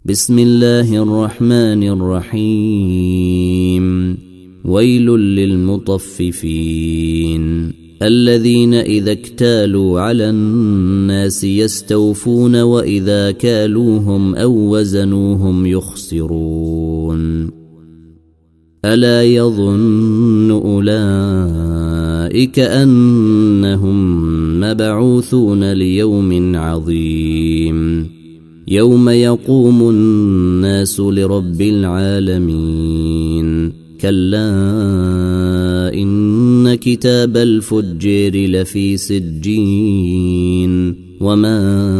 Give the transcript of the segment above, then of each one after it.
بسم الله الرحمن الرحيم ويل للمطففين الذين إذا اكتالوا على الناس يستوفون وإذا كالوهم أو وزنوهم يخسرون ألا يظن أولئك أنهم مبعوثون ليوم عظيم يوم يقوم الناس لرب العالمين كلا إن كتاب الفجار لفي سجين وما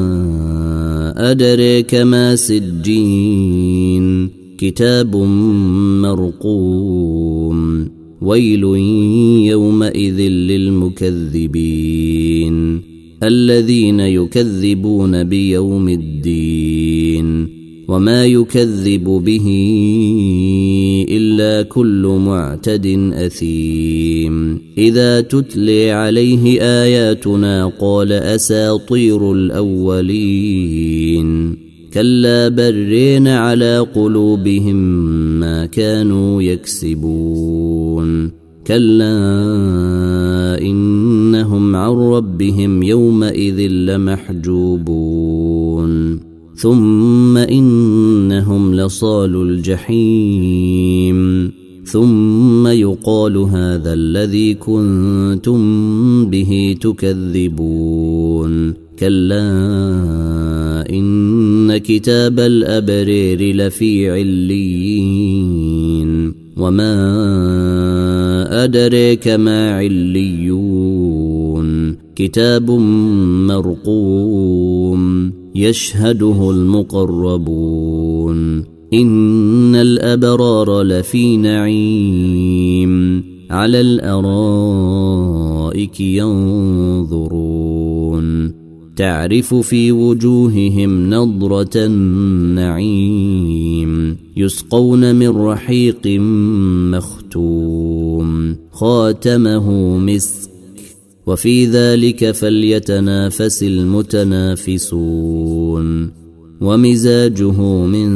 أدريك ما سجين كتاب مرقوم ويل يومئذ للمكذبين الذين يكذبون بيوم الدين وما يكذب به إلا كل معتد أثيم إذا تتلي عليه آياتنا قال أساطير الأولين كلا برين على قلوبهم ما كانوا يكسبون كلا إنهم عن ربهم يومئذ لمحجوبون ثم إنهم لصالوا الجحيم ثم يقال هذا الذي كنتم به تكذبون كلا إن كتاب الأبرار لفي عليين وما أدريك ما عليون كتاب مرقوم يشهده المقربون إن الأبرار لفي نعيم على الأرائك ينظرون تعرف في وجوههم نضرة النعيم يسقون من رحيق مختوم خاتمه مسك وفي ذلك فليتنافس المتنافسون ومزاجه من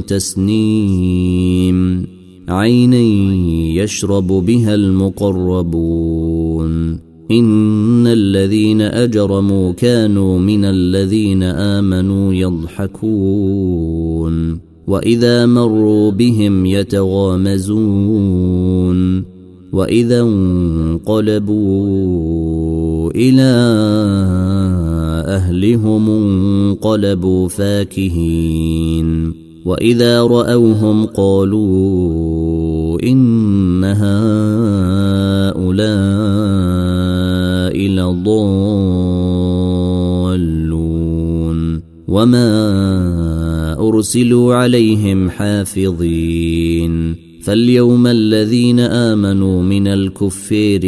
تسنيم عينا يشرب بها المقربون إن الذين أجرموا كانوا من الذين آمنوا يضحكون وإذا مروا بهم يتغامزون وإذا انقلبوا إلى أهلهم انقلبوا فاكهين وإذا رأوهم قالوا إن هؤلاء لضالون وما أرسلوا عليهم حافظين فاليوم الذين آمنوا من الكفار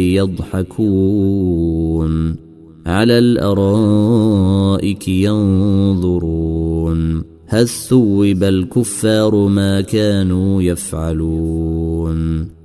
يضحكون على الأرائك ينظرون هل ثوب الكفار ما كانوا يفعلون